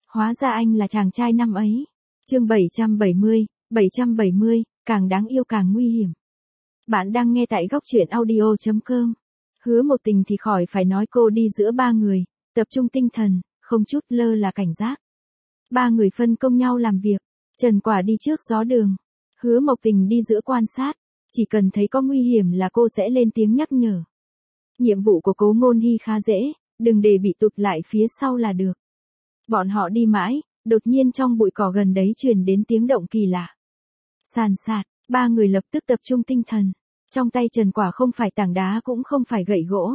Hóa ra anh là chàng trai năm ấy. Chương 770, càng đáng yêu càng nguy hiểm. Bạn đang nghe tại góc truyện audio.com. Hứa Một Tình thì khỏi phải nói, cô đi giữa ba người, tập trung tinh thần, không chút lơ là cảnh giác. Ba người phân công nhau làm việc. Trần Quả đi trước gió đường. Hứa Mộc Tình đi giữa quan sát. Chỉ cần thấy có nguy hiểm là cô sẽ lên tiếng nhắc nhở. Nhiệm vụ của Cố Ngôn Hy khá dễ, đừng để bị tụt lại phía sau là được. Bọn họ đi mãi, đột nhiên trong bụi cỏ gần đấy truyền đến tiếng động kỳ lạ. Sàn sạt, ba người lập tức tập trung tinh thần. Trong tay Trần Quả không phải tảng đá cũng không phải gậy gỗ,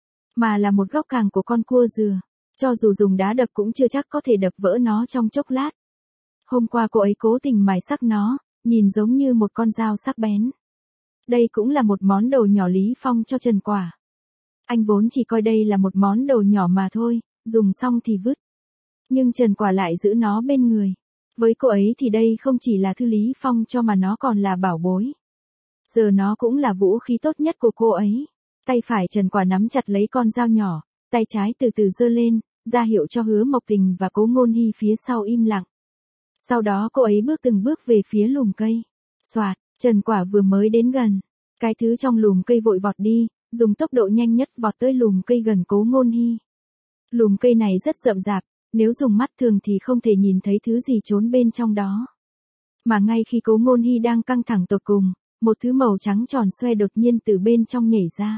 mà là một góc càng của con cua dừa. Cho dù dùng đá đập cũng chưa chắc có thể đập vỡ nó trong chốc lát. Hôm qua cô ấy cố tình mài sắc nó, nhìn giống như một con dao sắc bén. Đây cũng là một món đồ nhỏ Lý Phong cho Trần Quả. Anh vốn chỉ coi đây là một món đồ nhỏ mà thôi, dùng xong thì vứt. Nhưng Trần Quả lại giữ nó bên người. Với cô ấy thì đây không chỉ là thứ Lý Phong cho mà nó còn là bảo bối. Giờ nó cũng là vũ khí tốt nhất của cô ấy. Tay phải Trần Quả nắm chặt lấy con dao nhỏ, tay trái từ từ giơ lên, ra hiệu cho Hứa Mộc Tình và Cố Ngôn Hy phía sau im lặng. Sau đó cô ấy bước từng bước về phía lùm cây. Soạt, Trần Quả vừa mới đến gần. Cái thứ trong lùm cây vội vọt đi, dùng tốc độ nhanh nhất vọt tới lùm cây gần Cố Ngôn Hy. Lùm cây này rất rậm rạp, nếu dùng mắt thường thì không thể nhìn thấy thứ gì trốn bên trong đó. Mà ngay khi Cố Ngôn Hy đang căng thẳng tột cùng, một thứ màu trắng tròn xoe đột nhiên từ bên trong nhảy ra.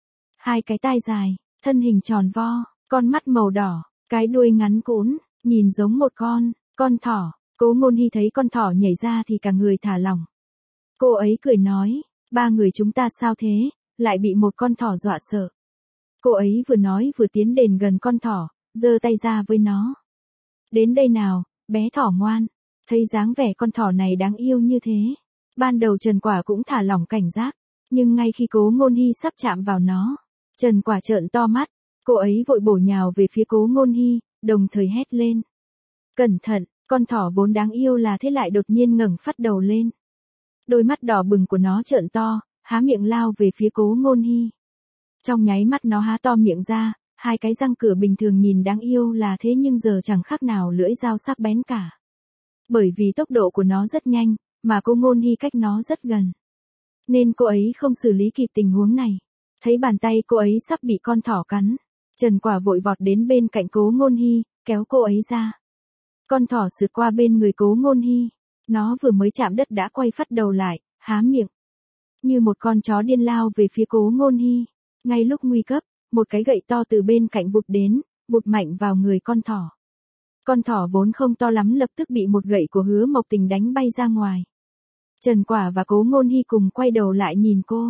Hai cái tai dài, thân hình tròn vo, con mắt màu đỏ, cái đuôi ngắn cũn, nhìn giống một con thỏ. Cố Ngôn Hy thấy con thỏ nhảy ra thì cả người thả lỏng. Cô ấy cười nói, ba người chúng ta sao thế, lại bị một con thỏ dọa sợ. Cô ấy vừa nói vừa tiến đến gần con thỏ, giơ tay ra với nó. Đến đây nào, bé thỏ ngoan. Thấy dáng vẻ con thỏ này đáng yêu như thế. Ban đầu Trần Quả cũng thả lỏng cảnh giác, nhưng ngay khi Cố Ngôn Hy sắp chạm vào nó, Trần Quả trợn to mắt, cô ấy vội bổ nhào về phía Cố Ngôn Hy, đồng thời hét lên. Cẩn thận, con thỏ vốn đáng yêu là thế lại đột nhiên ngẩng phát đầu lên. Đôi mắt đỏ bừng của nó trợn to, há miệng lao về phía Cố Ngôn Hy. Trong nháy mắt nó há to miệng ra, hai cái răng cửa bình thường nhìn đáng yêu là thế nhưng giờ chẳng khác nào lưỡi dao sắc bén cả. Bởi vì tốc độ của nó rất nhanh, mà Cố Ngôn Hy cách nó rất gần, nên cô ấy không xử lý kịp tình huống này. Thấy bàn tay cô ấy sắp bị con thỏ cắn, Trần Quả vội vọt đến bên cạnh Cố Ngôn Hy, kéo cô ấy ra. Con thỏ sượt qua bên người Cố Ngôn Hy, nó vừa mới chạm đất đã quay phắt đầu lại, há miệng, như một con chó điên lao về phía Cố Ngôn Hy. Ngay lúc nguy cấp, một cái gậy to từ bên cạnh vụt đến, vụt mạnh vào người con thỏ. Con thỏ vốn không to lắm lập tức bị một gậy của Hứa Mộc Tình đánh bay ra ngoài. Trần Quả và Cố Ngôn Hy cùng quay đầu lại nhìn cô.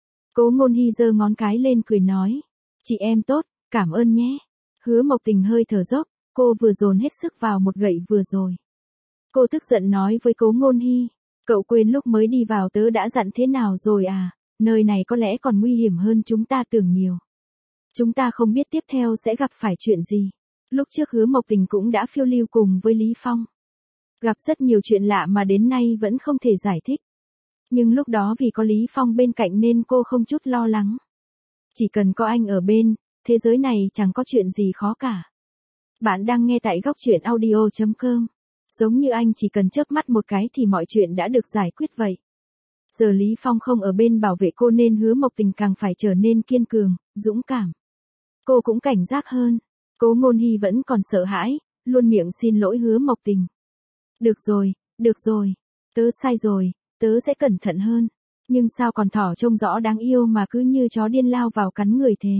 Cố Ngôn Hy giơ ngón cái lên cười nói, chị em tốt, cảm ơn nhé. Hứa Mộc Tình hơi thở dốc, cô vừa dồn hết sức vào một gậy vừa rồi. Cô tức giận nói với Cố Ngôn Hy, cậu quên lúc mới đi vào tớ đã dặn thế nào rồi à, nơi này có lẽ còn nguy hiểm hơn chúng ta tưởng nhiều. Chúng ta không biết tiếp theo sẽ gặp phải chuyện gì. Lúc trước Hứa Mộc Tình cũng đã phiêu lưu cùng với Lý Phong. Gặp rất nhiều chuyện lạ mà đến nay vẫn không thể giải thích. Nhưng lúc đó vì có Lý Phong bên cạnh nên cô không chút lo lắng. Chỉ cần có anh ở bên, thế giới này chẳng có chuyện gì khó cả. Bạn đang nghe tại góc truyện audio.com. Giống như anh chỉ cần chớp mắt một cái thì mọi chuyện đã được giải quyết vậy. Giờ Lý Phong không ở bên bảo vệ cô nên Hứa Mộc Tình càng phải trở nên kiên cường, dũng cảm. Cô cũng cảnh giác hơn. Cố Ngôn Hy vẫn còn sợ hãi, luôn miệng xin lỗi Hứa Mộc Tình. Được rồi, tớ sai rồi, tớ sẽ cẩn thận hơn. Nhưng sao con thỏ trông rõ đáng yêu mà cứ như chó điên lao vào cắn người thế?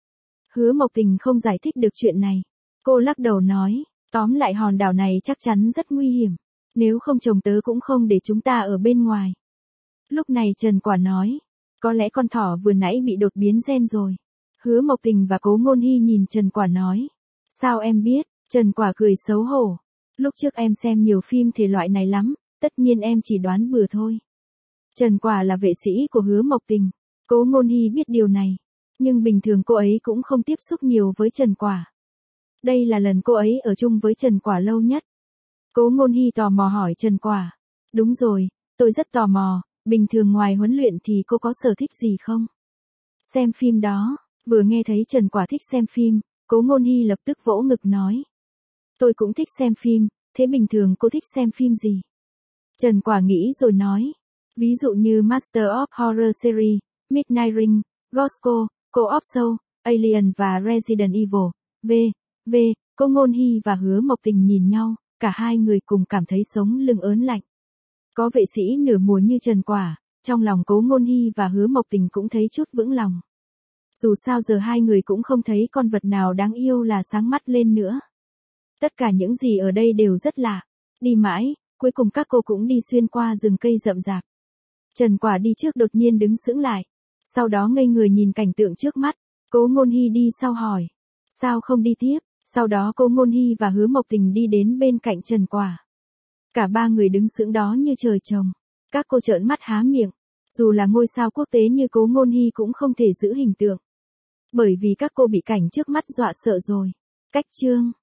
Hứa Mộc Tình không giải thích được chuyện này. Cô lắc đầu nói, tóm lại hòn đảo này chắc chắn rất nguy hiểm. Nếu không chồng tớ cũng không để chúng ta ở bên ngoài. Lúc này Trần Quả nói, có lẽ con thỏ vừa nãy bị đột biến gen rồi. Hứa Mộc Tình và Cố Ngôn Hy nhìn Trần Quả nói, sao em biết? Trần Quả cười xấu hổ. Lúc trước em xem nhiều phim thể loại này lắm, tất nhiên em chỉ đoán bừa thôi. Trần Quả là vệ sĩ của Hứa Mộc Tình. Cố Ngôn Hy biết điều này, nhưng bình thường cô ấy cũng không tiếp xúc nhiều với Trần Quả. Đây là lần cô ấy ở chung với Trần Quả lâu nhất. Cố Ngôn Hy tò mò hỏi Trần Quả, đúng rồi, tôi rất tò mò, bình thường ngoài huấn luyện thì cô có sở thích gì không? Xem phim đó. Vừa nghe thấy Trần Quả thích xem phim, Cố Ngôn Hy lập tức vỗ ngực nói. Tôi cũng thích xem phim, thế bình thường cô thích xem phim gì? Trần Quả nghĩ rồi nói. Ví dụ như Master of Horror Series, Midnight Ring, Ghost Co-op Show, Alien và Resident Evil. Cô Ngôn Hy và Hứa Mộc Tình nhìn nhau, cả hai người cùng cảm thấy sống lưng ớn lạnh. Có vệ sĩ nửa mùa như Trần Quả, trong lòng Cố Ngôn Hy và Hứa Mộc Tình cũng thấy chút vững lòng. Dù sao giờ hai người cũng không thấy con vật nào đáng yêu là sáng mắt lên nữa. Tất cả những gì ở đây đều rất lạ. Đi mãi, cuối cùng các cô cũng đi xuyên qua rừng cây rậm rạp. Trần Quả đi trước đột nhiên đứng sững lại. Sau đó ngây người nhìn cảnh tượng trước mắt. Cố Ngôn Hy đi sau hỏi. Sao không đi tiếp? Sau đó Cố Ngôn Hy và Hứa Mộc Tình đi đến bên cạnh Trần Quả. Cả ba người đứng sững đó như trời trồng. Các cô trợn mắt há miệng. Dù là ngôi sao quốc tế như Cố Ngôn Hy cũng không thể giữ hình tượng. Bởi vì các cô bị cảnh trước mắt dọa sợ rồi. Cách chương